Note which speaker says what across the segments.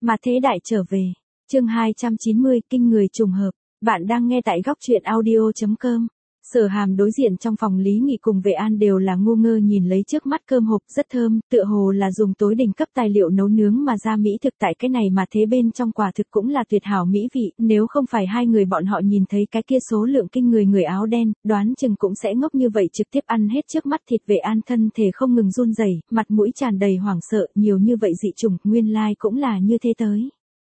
Speaker 1: Mà thế đại trở về. Chương 290, kinh người trùng hợp. Bạn đang nghe tại góc truyện audio.com. Sở Hàm đối diện trong phòng Lý Nghị cùng Vệ An đều là ngu ngơ nhìn lấy trước mắt cơm hộp rất thơm, tựa hồ là dùng tối đỉnh cấp tài liệu nấu nướng mà ra mỹ thực, tại cái này mà thế bên trong quả thực cũng là tuyệt hảo mỹ vị, nếu không phải hai người bọn họ nhìn thấy cái kia số lượng kinh người người áo đen, đoán chừng cũng sẽ ngốc như vậy trực tiếp ăn hết trước mắt thịt. Vệ An thân thể không ngừng run rẩy, mặt mũi tràn đầy hoảng sợ, nhiều như vậy dị chủng, nguyên lai cũng là như thế tới.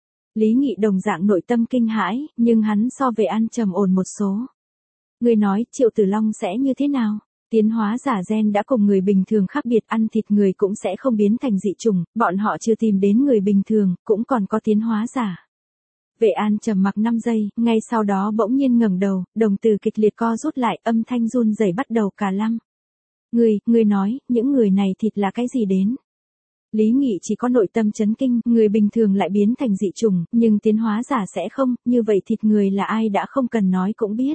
Speaker 1: Lý Nghị đồng dạng nội tâm kinh hãi, nhưng hắn so Vệ An trầm ổn một số. Người nói Triệu Tử Long sẽ như thế nào? Tiến hóa giả gen đã cùng người bình thường khác biệt, ăn thịt người cũng sẽ không biến thành dị chủng, bọn họ chưa tìm đến người bình thường, cũng còn có tiến hóa giả. Vệ An trầm mặc 5 giây, ngay sau đó bỗng nhiên ngẩng đầu, đồng tử kịch liệt co rút lại, âm thanh run rẩy bắt đầu cả lăm. Người nói, những người này thịt là cái gì đến? Lý Nghị chỉ có nội tâm chấn kinh, người bình thường lại biến thành dị chủng, nhưng tiến hóa giả sẽ không, như vậy thịt người là ai đã không cần nói cũng biết.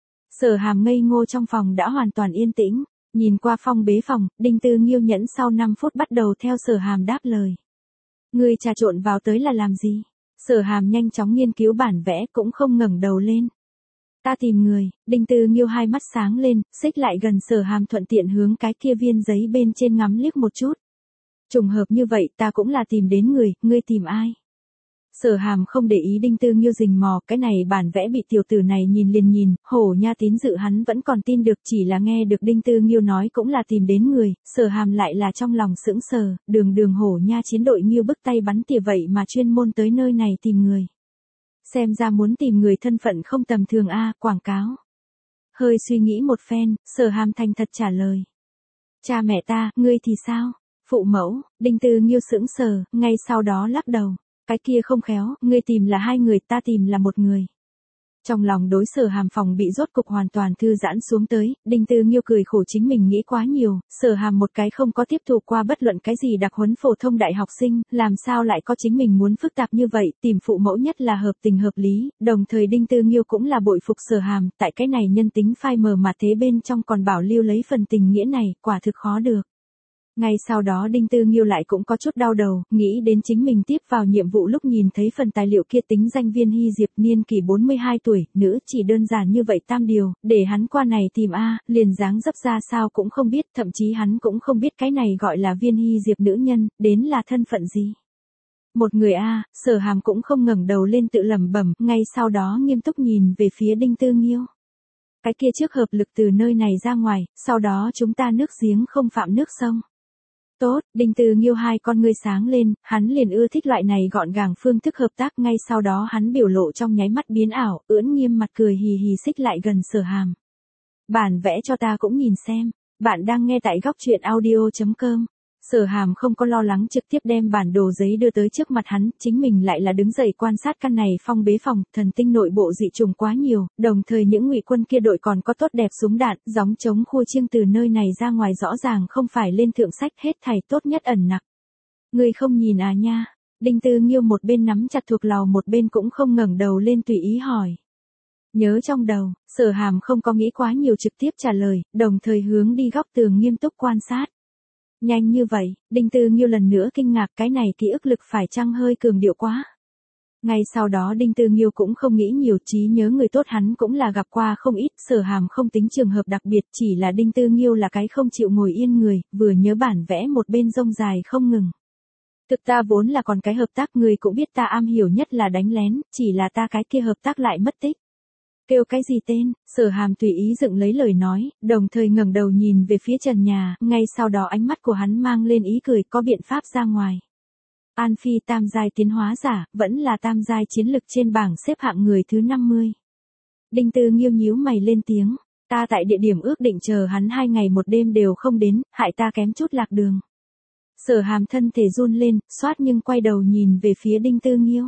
Speaker 1: Sở Hàm ngây ngô trong phòng đã hoàn toàn yên tĩnh, nhìn qua phong bế phòng, Đinh Tư Nghiêu nhẫn sau 5 phút bắt đầu theo Sở Hàm đáp lời. Người trà trộn vào tới là làm gì? Sở Hàm nhanh chóng nghiên cứu bản vẽ cũng không ngẩng đầu lên. Ta tìm người. Đinh Tư Nghiêu hai mắt sáng lên, xích lại gần Sở Hàm thuận tiện hướng cái kia viên giấy bên trên ngắm liếc một chút. Trùng hợp như vậy ta cũng là tìm đến người, ngươi tìm ai? Sở Hàm không để ý Đinh Tư Nghiêu rình mò, cái này bản vẽ bị tiểu tử này nhìn liền nhìn, hổ nha tín dự hắn vẫn còn tin được, chỉ là nghe được Đinh Tư Nghiêu nói cũng là tìm đến người, Sở Hàm lại là trong lòng sững sờ, đường hổ nha chiến đội Nghiêu bức tay bắn tỉa vậy mà chuyên môn tới nơi này tìm người. Xem ra muốn tìm người thân phận không tầm thường a, quảng cáo. Hơi suy nghĩ một phen, Sở Hàm thành thật trả lời. Cha mẹ ta, ngươi thì sao? Phụ mẫu. Đinh Tư Nghiêu sững sờ, ngay sau đó lắc đầu. Cái kia không khéo, ngươi tìm là 2 người, ta tìm là 1 người. Trong lòng đối Sở Hàm phòng bị rốt cục hoàn toàn thư giãn xuống tới, Đinh Tư Nghiêu cười khổ chính mình nghĩ quá nhiều, Sở Hàm một cái không có tiếp thụ qua bất luận cái gì đặc huấn phổ thông đại học sinh, làm sao lại có chính mình muốn phức tạp như vậy, tìm phụ mẫu nhất là hợp tình hợp lý, đồng thời Đinh Tư Nghiêu cũng là bội phục Sở Hàm, tại cái này nhân tính phai mờ mà thế bên trong còn bảo lưu lấy phần tình nghĩa này, quả thực khó được. Ngay sau đó Đinh Tư Nghiêu lại cũng có chút đau đầu, nghĩ đến chính mình tiếp vào nhiệm vụ lúc nhìn thấy phần tài liệu kia, tính danh Viên Hy Diệp, niên kỷ 42 tuổi, nữ, chỉ đơn giản như vậy tam điều, để hắn qua này tìm a, liền dáng dấp ra sao cũng không biết, thậm chí hắn cũng không biết cái này gọi là Viên Hy Diệp nữ nhân, đến là thân phận gì. Một người a, Sở Hàm cũng không ngẩng đầu lên tự lẩm bẩm, ngay sau đó nghiêm túc nhìn về phía Đinh Tư Nghiêu. Cái kia trước hợp lực từ nơi này ra ngoài, sau đó chúng ta nước giếng không phạm nước sông. Tốt, Đinh Tư Nghiêu hai con ngươi sáng lên, hắn liền ưa thích loại này gọn gàng phương thức hợp tác, ngay sau đó hắn biểu lộ trong nháy mắt biến ảo, ưỡn nghiêm mặt cười hì hì xích lại gần Sở Hàm. Bản vẽ cho ta cũng nhìn xem, bạn đang nghe tại góc truyện audio.com. Sở Hàm không có lo lắng, trực tiếp đem bản đồ giấy đưa tới trước mặt hắn, chính mình lại là đứng dậy quan sát căn này phong bế phòng, thần tinh nội bộ dị trùng quá nhiều, đồng thời những ngụy quân kia đội còn có tốt đẹp súng đạn, gióng chống khua chiêng từ nơi này ra ngoài rõ ràng không phải lên thượng sách, hết thảy tốt nhất ẩn nặc. Người không nhìn à nha? Đinh Tư Nghiêu một bên nắm chặt thuộc lầu một bên cũng không ngẩng đầu lên tùy ý hỏi. Nhớ trong đầu, Sở Hàm không có nghĩ quá nhiều trực tiếp trả lời, đồng thời hướng đi góc tường nghiêm túc quan sát. Nhanh như vậy, Đinh Tư Nghiêu lần nữa kinh ngạc, cái này ký ức lực phải chăng hơi cường điệu quá. Ngay sau đó Đinh Tư Nghiêu cũng không nghĩ nhiều, trí nhớ người tốt hắn cũng là gặp qua không ít, Sở Hàm không tính trường hợp đặc biệt, chỉ là Đinh Tư Nghiêu là cái không chịu ngồi yên người, vừa nhớ bản vẽ một bên rông dài không ngừng. Thực ta vốn là còn cái hợp tác, người cũng biết ta am hiểu nhất là đánh lén, chỉ là ta cái kia hợp tác lại mất tích. Kêu cái gì tên? Sở Hàm tùy ý dựng lấy lời nói, đồng thời ngẩng đầu nhìn về phía trần nhà, ngay sau đó ánh mắt của hắn mang lên ý cười, có biện pháp ra ngoài. An Phi tam giai tiến hóa giả, vẫn là tam giai chiến lực trên bảng xếp hạng người thứ 50. Đinh Tư Nghiêu nhíu mày lên tiếng, ta tại địa điểm ước định chờ hắn 2 ngày 1 đêm đều không đến, hại ta kém chút lạc đường. Sở Hàm thân thể run lên, xoát nhưng quay đầu nhìn về phía Đinh Tư Nghiêu.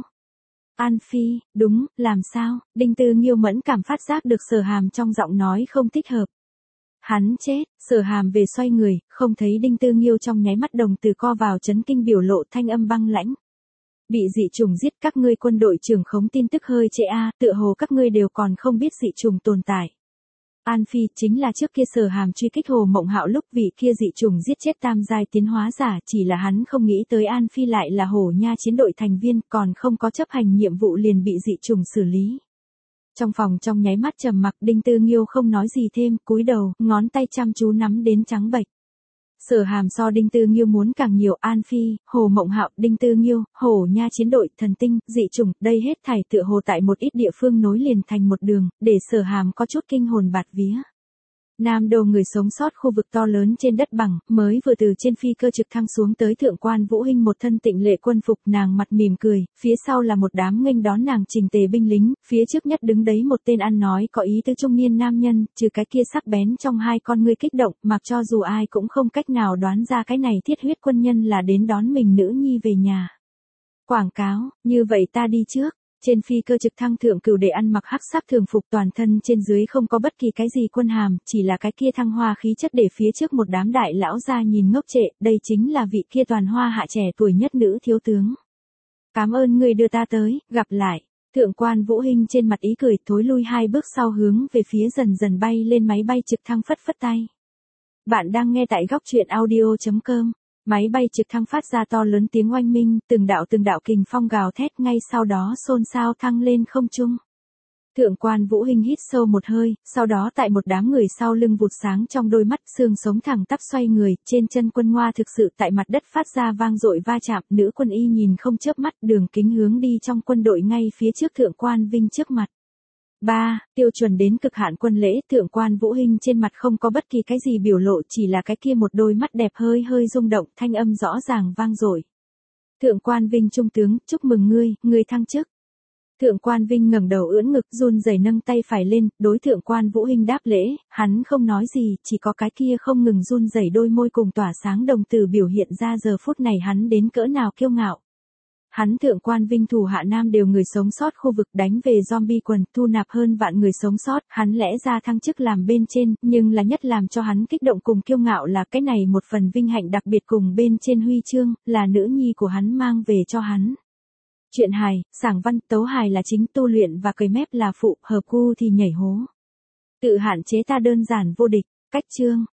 Speaker 1: An Phi, đúng, làm sao? Đinh Tư Nghiêu mẫn cảm phát giác được Sở Hàm trong giọng nói không thích hợp. Hắn chết. Sở Hàm về xoay người, không thấy Đinh Tư Nghiêu trong nháy mắt đồng từ co vào chấn kinh, biểu lộ thanh âm băng lãnh. Bị dị trùng giết, các ngươi quân đội trưởng khống tin tức hơi trễ a, tựa hồ các ngươi đều còn không biết dị trùng tồn tại. An Phi chính là trước kia Sở Hàm truy kích Hồ Mộng Hạo lúc vị kia dị trùng giết chết tam giai tiến hóa giả, chỉ là hắn không nghĩ tới An Phi lại là Hổ Nha chiến đội thành viên, còn không có chấp hành nhiệm vụ liền bị dị trùng xử lý. Trong phòng trong nháy mắt trầm mặc, Đinh Tư Nghiêu không nói gì thêm, cúi đầu, ngón tay chăm chú nắm đến trắng bệch. Sở Hàm so Đinh Tư Nghiêu muốn càng nhiều, An Phi, Hồ Mộng Hạo, Đinh Tư Nghiêu, Hổ Nha chiến đội, thần tinh, dị trùng, đây hết thảy tựa hồ tại một ít địa phương nối liền thành một đường, để Sở Hàm có chút kinh hồn bạt vía. Nam Đô người sống sót khu vực to lớn trên đất bằng, mới vừa từ trên phi cơ trực thăng xuống tới Thượng quan Vũ Hinh một thân tịnh lệ quân phục, nàng mặt mỉm cười, phía sau là một đám nghênh đón nàng chỉnh tề binh lính, phía trước nhất đứng đấy một tên ăn nói có ý tứ trung niên nam nhân, trừ cái kia sắc bén trong hai con ngươi kích động, mặc cho dù ai cũng không cách nào đoán ra cái này thiết huyết quân nhân là đến đón mình nữ nhi về nhà. Quảng cáo, như vậy ta đi trước. Trên phi cơ trực thăng thượng cửu để ăn mặc hắc sắc thường phục, toàn thân trên dưới không có bất kỳ cái gì quân hàm, chỉ là cái kia thăng hoa khí chất để phía trước một đám đại lão ra nhìn ngốc trệ, đây chính là vị kia toàn hoa hạ trẻ tuổi nhất nữ thiếu tướng. Cảm ơn người đưa ta tới, gặp lại. Thượng quan Vũ Hinh trên mặt ý cười, thối lui hai bước sau hướng về phía dần dần bay lên máy bay trực thăng phất phất tay. Bạn đang nghe tại góc truyện audio.com. Máy bay trực thăng phát ra to lớn tiếng oanh minh, từng đạo kình phong gào thét, ngay sau đó xôn xao thăng lên không trung. Thượng quan Vũ Hinh hít sâu một hơi, sau đó tại một đám người sau lưng vụt sáng trong đôi mắt, xương sống thẳng tắp xoay người, trên chân quân ngoa thực sự tại mặt đất phát ra vang dội va chạm, nữ quân y nhìn không chớp mắt, đường kính hướng đi trong quân đội ngay phía trước Thượng quan Vinh trước mặt. 3. Tiêu chuẩn đến cực hạn quân lễ, Thượng quan Vũ Hinh trên mặt không có bất kỳ cái gì biểu lộ, chỉ là cái kia một đôi mắt đẹp hơi rung động, thanh âm rõ ràng vang dội. Thượng quan Vinh trung tướng, chúc mừng ngươi thăng chức. Thượng quan Vinh ngẩng đầu ưỡn ngực, run rẩy nâng tay phải lên, đối Thượng quan Vũ Hinh đáp lễ, hắn không nói gì, chỉ có cái kia không ngừng run rẩy đôi môi cùng tỏa sáng đồng tử biểu hiện ra giờ phút này hắn đến cỡ nào kiêu ngạo. Hắn Thượng quan Vinh thủ hạ Nam đều người sống sót khu vực đánh về zombie quần, thu nạp hơn vạn người sống sót, hắn lẽ ra thăng chức làm bên trên, nhưng là nhất làm cho hắn kích động cùng kiêu ngạo là cái này một phần vinh hạnh đặc biệt cùng bên trên huy chương, là nữ nhi của hắn mang về cho hắn. Truyện hài, sảng văn, tấu hài là chính, tu luyện và cười mép là phụ, hợp gu thì nhảy hố. Tự hạn chế ta đơn giản vô địch, cách chương.